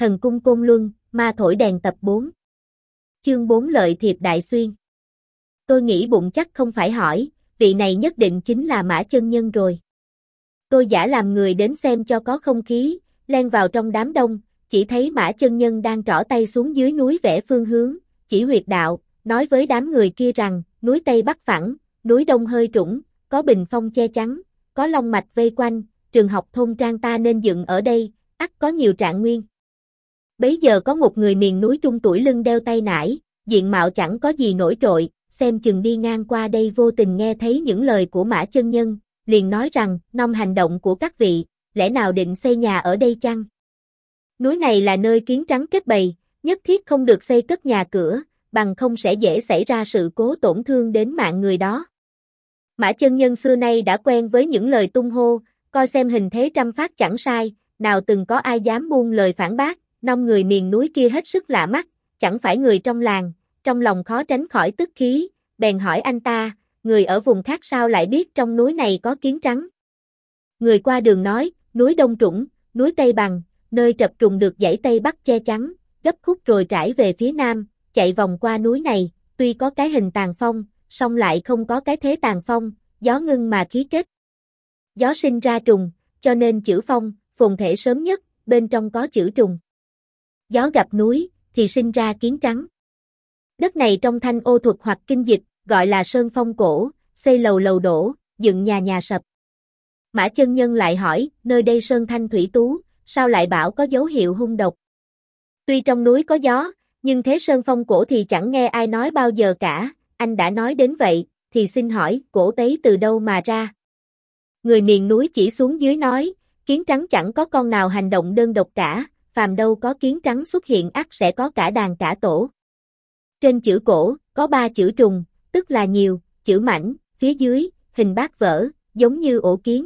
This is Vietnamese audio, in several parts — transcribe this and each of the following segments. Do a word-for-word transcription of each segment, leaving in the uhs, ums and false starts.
Thần cung Côn Luân, ma thổi đèn tập bốn. Chương bốn Lợi thiệp đại xuyên. Tôi nghĩ bụng chắc không phải hỏi, vị này nhất định chính là Mã Chân Nhân rồi. Tôi giả làm người đến xem cho có không khí, len vào trong đám đông, chỉ thấy Mã Chân Nhân đang trỏ tay xuống dưới núi vẽ phương hướng, chỉ huyệt đạo, nói với đám người kia rằng, núi Tây Bắc phẳng, núi Đông hơi trũng, có bình phong che chắn, có long mạch vây quanh, trường học thôn trang ta nên dựng ở đây, ắt có nhiều trạng nguyên. Bấy giờ có một người miền núi trung tuổi lưng đeo tay nải, diện mạo chẳng có gì nổi trội, xem chừng đi ngang qua đây vô tình nghe thấy những lời của Mã Chân Nhân, liền nói rằng, năm hành động của các vị, lẽ nào định xây nhà ở đây chăng? Núi này là nơi kiến trắng kết bầy, nhất thiết không được xây cất nhà cửa, bằng không sẽ dễ xảy ra sự cố tổn thương đến mạng người đó. Mã Chân Nhân xưa nay đã quen với những lời tung hô, coi xem hình thế trăm phát chẳng sai, nào từng có ai dám buông lời phản bác. Năm người miền núi kia hết sức lạ mắt, chẳng phải người trong làng, trong lòng khó tránh khỏi tức khí, bèn hỏi anh ta, người ở vùng khác sao lại biết trong núi này có kiến trắng? Người qua đường nói, núi Đông Trũng, núi Tây Bằng, nơi trập trùng được dãy Tây Bắc che chắn, gấp khúc rồi trải về phía Nam, chạy vòng qua núi này, tuy có cái hình tàn phong, song lại không có cái thế tàn phong, gió ngưng mà khí kết. Gió sinh ra trùng, cho nên chữ phong, phồn thể sớm nhất, bên trong có chữ trùng. Gió gặp núi, thì sinh ra kiến trắng. Đất này trong thanh ô thuật hoặc kinh dịch, gọi là sơn phong cổ, xây lầu lầu đổ, dựng nhà nhà sập. Mã Chân Nhân lại hỏi, nơi đây sơn thanh thủy tú, sao lại bảo có dấu hiệu hung độc? Tuy trong núi có gió, nhưng thế sơn phong cổ thì chẳng nghe ai nói bao giờ cả, anh đã nói đến vậy, thì xin hỏi, cổ tấy từ đâu mà ra? Người miền núi chỉ xuống dưới nói, kiến trắng chẳng có con nào hành động đơn độc cả. Phàm đâu có kiến trắng xuất hiện ắt sẽ có cả đàn cả tổ. Trên chữ cổ, có ba chữ trùng, tức là nhiều, chữ mảnh, phía dưới, hình bát vỡ, giống như ổ kiến.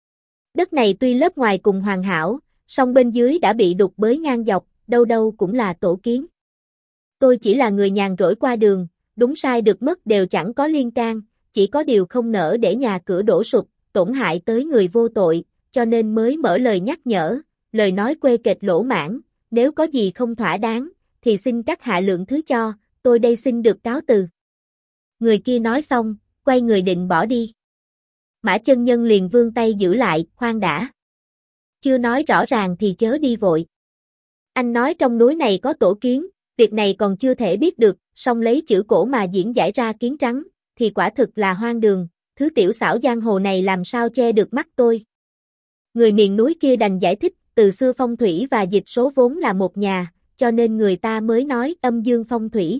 Đất này tuy lớp ngoài cùng hoàn hảo, song bên dưới đã bị đục bới ngang dọc, đâu đâu cũng là tổ kiến. Tôi chỉ là người nhàn rỗi qua đường, đúng sai được mất đều chẳng có liên can, chỉ có điều không nỡ để nhà cửa đổ sụp, tổn hại tới người vô tội, cho nên mới mở lời nhắc nhở. Lời nói quê kệch lỗ mãng, nếu có gì không thỏa đáng, thì xin các hạ lượng thứ cho, tôi đây xin được cáo từ. Người kia nói xong, quay người định bỏ đi. Mã Chân Nhân liền vươn tay giữ lại, khoan đã. Chưa nói rõ ràng thì chớ đi vội. Anh nói trong núi này có tổ kiến, việc này còn chưa thể biết được, song lấy chữ cổ mà diễn giải ra kiến trắng, thì quả thực là hoang đường, thứ tiểu xảo giang hồ này làm sao che được mắt tôi. Người miền núi kia đành giải thích. Từ xưa phong thủy và dịch số vốn là một nhà, cho nên người ta mới nói âm dương phong thủy.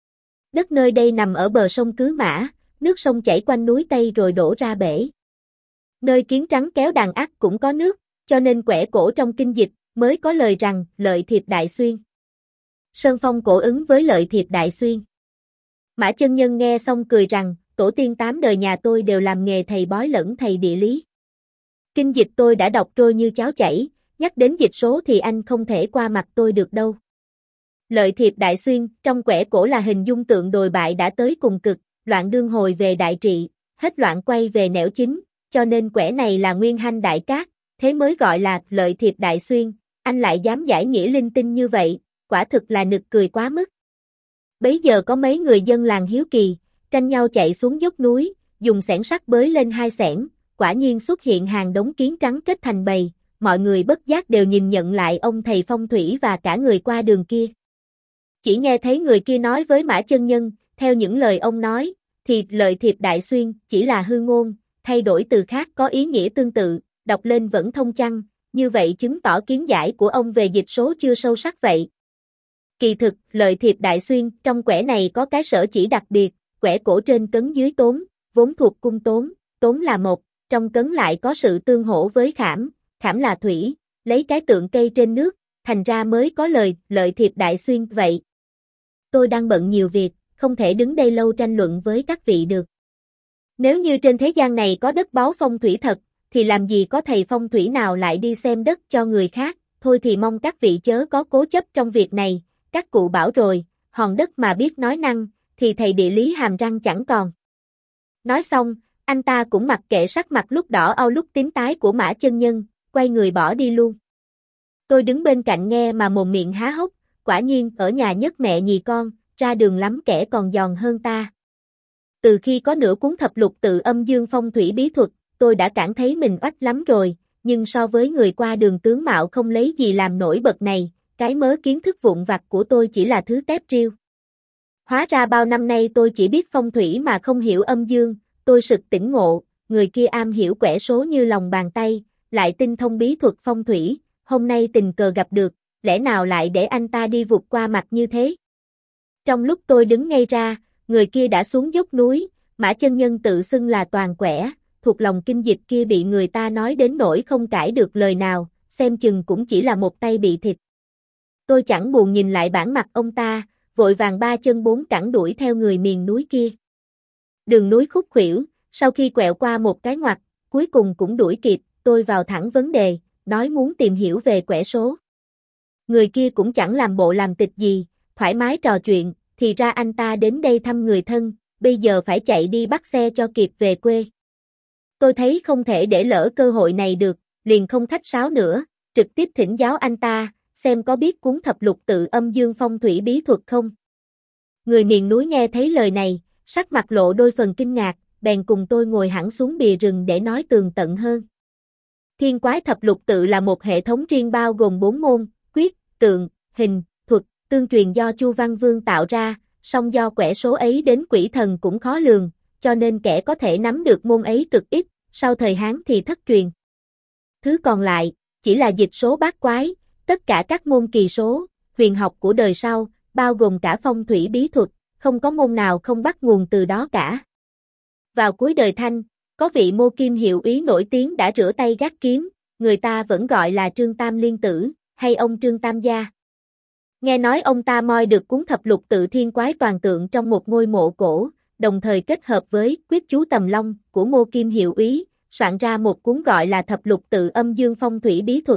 Đất nơi đây nằm ở bờ sông Cứ Mã, nước sông chảy quanh núi Tây rồi đổ ra bể. Nơi kiến trắng kéo đàn ắt cũng có nước, cho nên quẻ cổ trong kinh dịch mới có lời rằng lợi thiệp đại xuyên. Sơn phong cổ ứng với lợi thiệp đại xuyên. Mã Chân Nhân nghe xong cười rằng, tổ tiên tám đời nhà tôi đều làm nghề thầy bói lẫn thầy địa lý. Kinh dịch tôi đã đọc trôi như cháo chảy. Nhắc đến dịch số thì anh không thể qua mặt tôi được đâu. Lợi thiệp đại xuyên, trong quẻ cổ là hình dung tượng đồi bại đã tới cùng cực, loạn đương hồi về đại trị, hết loạn quay về nẻo chính, cho nên quẻ này là nguyên hanh đại cát, thế mới gọi là lợi thiệp đại xuyên, anh lại dám giải nghĩa linh tinh như vậy, quả thực là nực cười quá mức. Bấy giờ có mấy người dân làng hiếu kỳ, tranh nhau chạy xuống dốc núi, dùng xẻng sắt bới lên hai xẻng, quả nhiên xuất hiện hàng đống kiến trắng kết thành bầy. Mọi người bất giác đều nhìn nhận lại ông thầy phong thủy và cả người qua đường kia. Chỉ nghe thấy người kia nói với Mã Chân Nhân, theo những lời ông nói, thì lợi thiệp đại xuyên chỉ là hư ngôn, thay đổi từ khác có ý nghĩa tương tự, đọc lên vẫn thông chăng, như vậy chứng tỏ kiến giải của ông về dịch số chưa sâu sắc vậy. Kỳ thực, lợi thiệp đại xuyên, trong quẻ này có cái sở chỉ đặc biệt, quẻ cổ trên cấn dưới tốn, vốn thuộc cung tốn, tốn là một, trong cấn lại có sự tương hỗ với khảm. Khảm là thủy, lấy cái tượng cây trên nước, thành ra mới có lời lợi thiệp đại xuyên vậy. Tôi đang bận nhiều việc, không thể đứng đây lâu tranh luận với các vị được. Nếu như trên thế gian này có đất báu phong thủy thật, thì làm gì có thầy phong thủy nào lại đi xem đất cho người khác, thôi thì mong các vị chớ có cố chấp trong việc này, các cụ bảo rồi, hòn đất mà biết nói năng, thì thầy địa lý hàm răng chẳng còn. Nói xong, anh ta cũng mặc kệ sắc mặt lúc đỏ au lúc tím tái của Mã Chân Nhân, quay người bỏ đi luôn. Tôi đứng bên cạnh nghe mà mồm miệng há hốc, quả nhiên ở nhà nhất mẹ nhì con, ra đường lắm kẻ còn giòn hơn ta. Từ khi có nửa cuốn thập lục tự âm dương phong thủy bí thuật, tôi đã cảm thấy mình oách lắm rồi, nhưng so với người qua đường tướng mạo không lấy gì làm nổi bật này, cái mớ kiến thức vụn vặt của tôi chỉ là thứ tép riêu. Hóa ra bao năm nay tôi chỉ biết phong thủy mà không hiểu âm dương, tôi sực tỉnh ngộ, người kia am hiểu quẻ số như lòng bàn tay, lại tinh thông bí thuật phong thủy, hôm nay tình cờ gặp được, lẽ nào lại để anh ta đi vụt qua mặt như thế? Trong lúc tôi đứng ngây ra, người kia đã xuống dốc núi, Mã chân nhân tự xưng là toàn quẻ, thuộc lòng kinh dịch kia bị người ta nói đến nỗi không cãi được lời nào, xem chừng cũng chỉ là một tay bị thịt. Tôi chẳng buồn nhìn lại bản mặt ông ta, vội vàng ba chân bốn cẳng đuổi theo người miền núi kia. Đường núi khúc khuỷu, sau khi quẹo qua một cái ngoặt, cuối cùng cũng đuổi kịp, tôi vào thẳng vấn đề, nói muốn tìm hiểu về quẻ số. Người kia cũng chẳng làm bộ làm tịch gì, thoải mái trò chuyện, thì ra anh ta đến đây thăm người thân, bây giờ phải chạy đi bắt xe cho kịp về quê. Tôi thấy không thể để lỡ cơ hội này được, liền không khách sáo nữa, trực tiếp thỉnh giáo anh ta, xem có biết cuốn thập lục tự âm dương phong thủy bí thuật không. Người miền núi nghe thấy lời này, sắc mặt lộ đôi phần kinh ngạc, bèn cùng tôi ngồi hẳn xuống bìa rừng để nói tường tận hơn. Thiên quái thập lục tự là một hệ thống riêng bao gồm bốn môn, quyết, tượng, hình, thuật, tương truyền do Chu Văn Vương tạo ra, song do quẻ số ấy đến quỷ thần cũng khó lường, cho nên kẻ có thể nắm được môn ấy cực ít, sau thời Hán thì thất truyền. Thứ còn lại, chỉ là dịch số bát quái, tất cả các môn kỳ số, huyền học của đời sau, bao gồm cả phong thủy bí thuật, không có môn nào không bắt nguồn từ đó cả. Vào cuối đời Thanh, có vị Mô Kim hiệu úy nổi tiếng đã rửa tay gác kiếm, người ta vẫn gọi là Trương Tam Liên Tử, hay ông Trương Tam Gia. Nghe nói ông ta moi được cuốn thập lục tự thiên quái toàn tượng trong một ngôi mộ cổ, đồng thời kết hợp với quyết chú Tầm Long của Mô Kim hiệu úy, soạn ra một cuốn gọi là thập lục tự âm dương phong thủy bí thuật.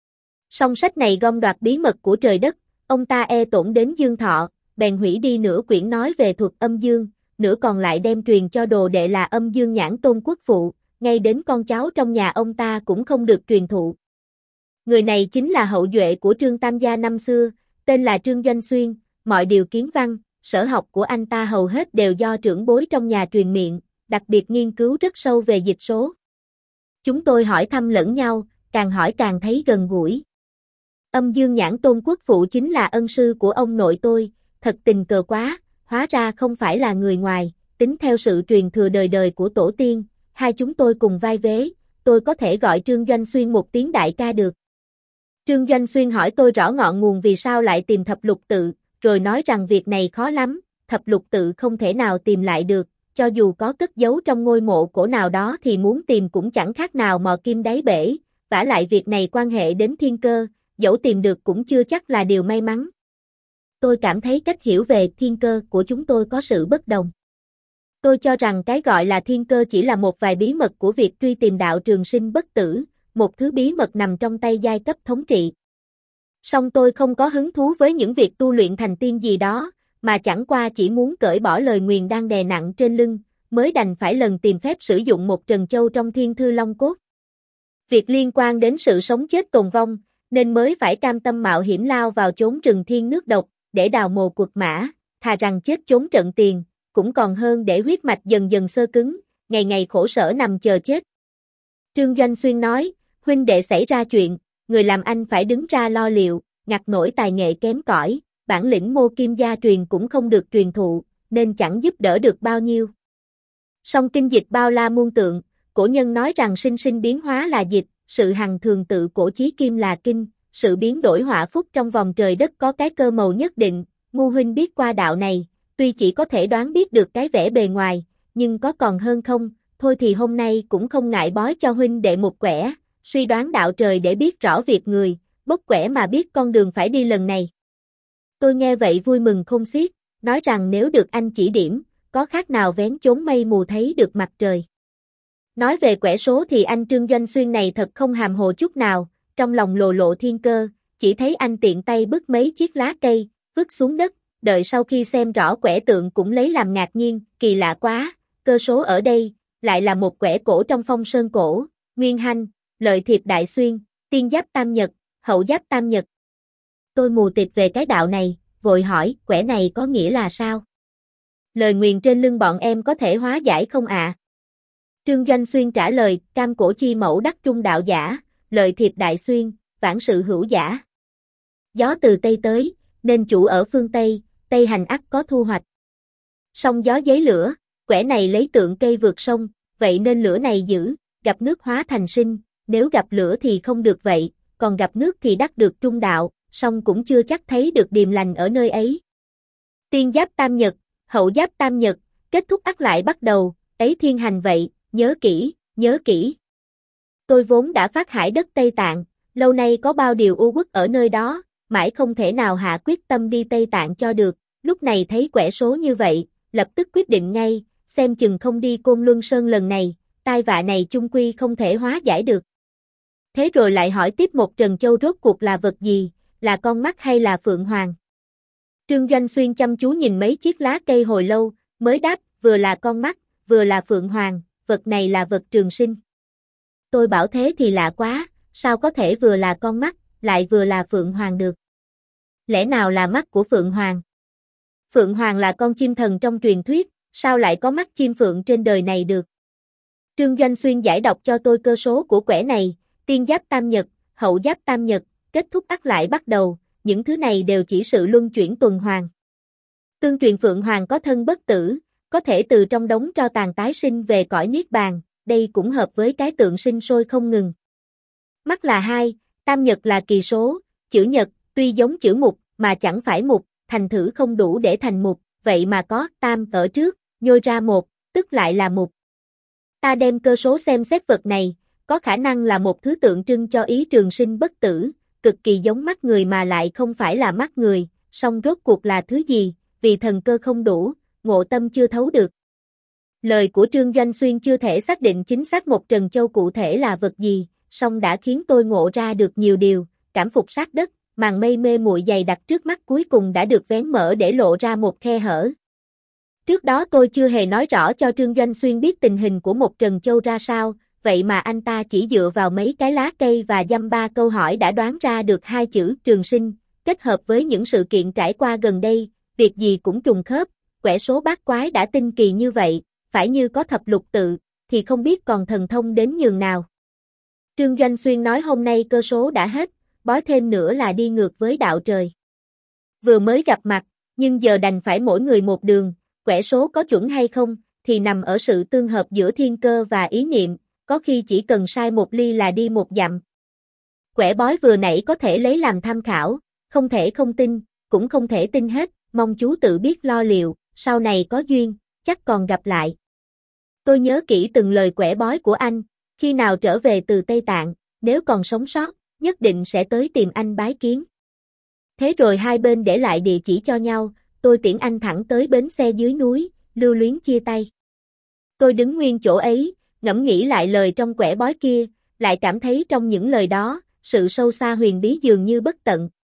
Song sách này gom đoạt bí mật của trời đất, ông ta e tổn đến dương thọ, bèn hủy đi nửa quyển nói về thuật âm dương, nửa còn lại đem truyền cho đồ đệ là âm dương nhãn tôn quốc phụ, ngay đến con cháu trong nhà ông ta cũng không được truyền thụ. Người này chính là hậu duệ của Trương Tam Gia năm xưa, tên là Trương Doanh Xuyên, mọi điều kiến văn, sở học của anh ta hầu hết đều do trưởng bối trong nhà truyền miệng, đặc biệt nghiên cứu rất sâu về dịch số. Chúng tôi hỏi thăm lẫn nhau, càng hỏi càng thấy gần gũi. Âm dương nhãn tôn quốc phụ chính là ân sư của ông nội tôi, thật tình cờ quá, hóa ra không phải là người ngoài, tính theo sự truyền thừa đời đời của tổ tiên, hai chúng tôi cùng vai vế, tôi có thể gọi Trương Doanh Xuyên một tiếng đại ca được. Trương Doanh Xuyên hỏi tôi rõ ngọn nguồn vì sao lại tìm thập lục tự, rồi nói rằng việc này khó lắm, thập lục tự không thể nào tìm lại được, cho dù có cất giấu trong ngôi mộ cổ nào đó thì muốn tìm cũng chẳng khác nào mò kim đáy bể, vả lại việc này quan hệ đến thiên cơ, dẫu tìm được cũng chưa chắc là điều may mắn. Tôi cảm thấy cách hiểu về thiên cơ của chúng tôi có sự bất đồng. Tôi cho rằng cái gọi là thiên cơ chỉ là một vài bí mật của việc truy tìm đạo trường sinh bất tử, một thứ bí mật nằm trong tay giai cấp thống trị. Song tôi không có hứng thú với những việc tu luyện thành tiên gì đó, mà chẳng qua chỉ muốn cởi bỏ lời nguyền đang đè nặng trên lưng, mới đành phải lần tìm phép sử dụng một trần châu trong thiên thư long cốt. Việc liên quan đến sự sống chết tồn vong, nên mới phải cam tâm mạo hiểm lao vào chốn rừng thiên nước độc, để đào mồ quật mã, thà rằng chết trốn trận tiền, cũng còn hơn để huyết mạch dần dần xơ cứng, ngày ngày khổ sở nằm chờ chết. Trương Doanh Xuyên nói, huynh đệ xảy ra chuyện, người làm anh phải đứng ra lo liệu, ngặt nổi tài nghệ kém cỏi, bản lĩnh Mô Kim gia truyền cũng không được truyền thụ, nên chẳng giúp đỡ được bao nhiêu. Song kinh dịch bao la muôn tượng, cổ nhân nói rằng sinh sinh biến hóa là dịch, sự hằng thường tự cổ chí kim là kinh, sự biến đổi họa phúc trong vòng trời đất có cái cơ màu nhất định, ngu huynh biết qua đạo này, tuy chỉ có thể đoán biết được cái vẻ bề ngoài, nhưng có còn hơn không, thôi thì hôm nay cũng không ngại bói cho huynh đệ một quẻ, suy đoán đạo trời để biết rõ việc người, bốc quẻ mà biết con đường phải đi lần này. Tôi nghe vậy vui mừng khôn xiết, nói rằng nếu được anh chỉ điểm, có khác nào vén chốn mây mù thấy được mặt trời. Nói về quẻ số thì anh Trương Doanh Xuyên này thật không hàm hồ chút nào, trong lòng lồ lộ thiên cơ, chỉ thấy anh tiện tay bứt mấy chiếc lá cây, vứt xuống đất, đợi sau khi xem rõ quẻ tượng cũng lấy làm ngạc nhiên, kỳ lạ quá, cơ số ở đây, lại là một quẻ cổ trong phong sơn cổ, nguyên hanh, lợi thiệp đại xuyên, tiên giáp tam nhật, hậu giáp tam nhật. Tôi mù tịt về cái đạo này, vội hỏi, quẻ này có nghĩa là sao? Lời nguyền trên lưng bọn em có thể hóa giải không ạ? À? Trương Doanh Xuyên trả lời, cam cổ chi mẫu đắc trung đạo giả, lợi thiệp đại xuyên, vãn sự hữu giả. Gió từ Tây tới, nên chủ ở phương Tây, Tây hành ắt có thu hoạch. Sông gió giấy lửa, quẻ này lấy tượng cây vượt sông, vậy nên lửa này giữ, gặp nước hóa thành sinh, nếu gặp lửa thì không được vậy, còn gặp nước thì đắc được trung đạo, song cũng chưa chắc thấy được điềm lành ở nơi ấy. Tiên giáp tam nhật, hậu giáp tam nhật, kết thúc ắt lại bắt đầu, ấy thiên hành vậy, nhớ kỹ, nhớ kỹ. Tôi vốn đã phát hải đất Tây Tạng, lâu nay có bao điều u uất ở nơi đó, mãi không thể nào hạ quyết tâm đi Tây Tạng cho được, lúc này thấy quẻ số như vậy, lập tức quyết định ngay, xem chừng không đi Côn Luân Sơn lần này, tai vạ này chung quy không thể hóa giải được. Thế rồi lại hỏi tiếp một Trần Châu rốt cuộc là vật gì, là con mắt hay là phượng hoàng? Trương Doanh Xuyên chăm chú nhìn mấy chiếc lá cây hồi lâu, mới đáp, vừa là con mắt, vừa là phượng hoàng, vật này là vật trường sinh. Tôi bảo thế thì lạ quá, sao có thể vừa là con mắt, lại vừa là phượng hoàng được? Lẽ nào là mắt của phượng hoàng? Phượng hoàng là con chim thần trong truyền thuyết, sao lại có mắt chim phượng trên đời này được? Trương Doanh Xuyên giải đọc cho tôi cơ số của quẻ này, tiên giáp tam nhật, hậu giáp tam nhật, kết thúc ắt lại bắt đầu, những thứ này đều chỉ sự luân chuyển tuần hoàn. Tương truyền phượng hoàng có thân bất tử, có thể từ trong đống tro tàn tái sinh về cõi niết bàn, đây cũng hợp với cái tượng sinh sôi không ngừng. Mắt là hai, tam nhật là kỳ số, chữ nhật, tuy giống chữ mục, mà chẳng phải mục, thành thử không đủ để thành mục, vậy mà có tam ở trước, nhôi ra một, tức lại là mục. Ta đem cơ số xem xét vật này, có khả năng là một thứ tượng trưng cho ý trường sinh bất tử, cực kỳ giống mắt người mà lại không phải là mắt người, song rốt cuộc là thứ gì, vì thần cơ không đủ, ngộ tâm chưa thấu được. Lời của Trương Doanh Xuyên chưa thể xác định chính xác một Trần Châu cụ thể là vật gì, song đã khiến tôi ngộ ra được nhiều điều, cảm phục sát đất, màn mây mê muội dày đặc trước mắt cuối cùng đã được vén mở để lộ ra một khe hở. Trước đó tôi chưa hề nói rõ cho Trương Doanh Xuyên biết tình hình của một Trần Châu ra sao, vậy mà anh ta chỉ dựa vào mấy cái lá cây và dăm ba câu hỏi đã đoán ra được hai chữ trường sinh, kết hợp với những sự kiện trải qua gần đây, việc gì cũng trùng khớp, quẻ số bát quái đã tinh kỳ như vậy, phải như có thập lục tự, thì không biết còn thần thông đến nhường nào. Trương Doanh Xuyên nói hôm nay cơ số đã hết, bói thêm nữa là đi ngược với đạo trời. Vừa mới gặp mặt, nhưng giờ đành phải mỗi người một đường, quẻ số có chuẩn hay không, thì nằm ở sự tương hợp giữa thiên cơ và ý niệm, có khi chỉ cần sai một ly là đi một dặm. Quẻ bói vừa nãy có thể lấy làm tham khảo, không thể không tin, cũng không thể tin hết, mong chú tự biết lo liệu, sau này có duyên, chắc còn gặp lại. Tôi nhớ kỹ từng lời quẻ bói của anh, khi nào trở về từ Tây Tạng, nếu còn sống sót, nhất định sẽ tới tìm anh bái kiến. Thế rồi hai bên để lại địa chỉ cho nhau, tôi tiễn anh thẳng tới bến xe dưới núi, lưu luyến chia tay. Tôi đứng nguyên chỗ ấy, ngẫm nghĩ lại lời trong quẻ bói kia, lại cảm thấy trong những lời đó, sự sâu xa huyền bí dường như bất tận,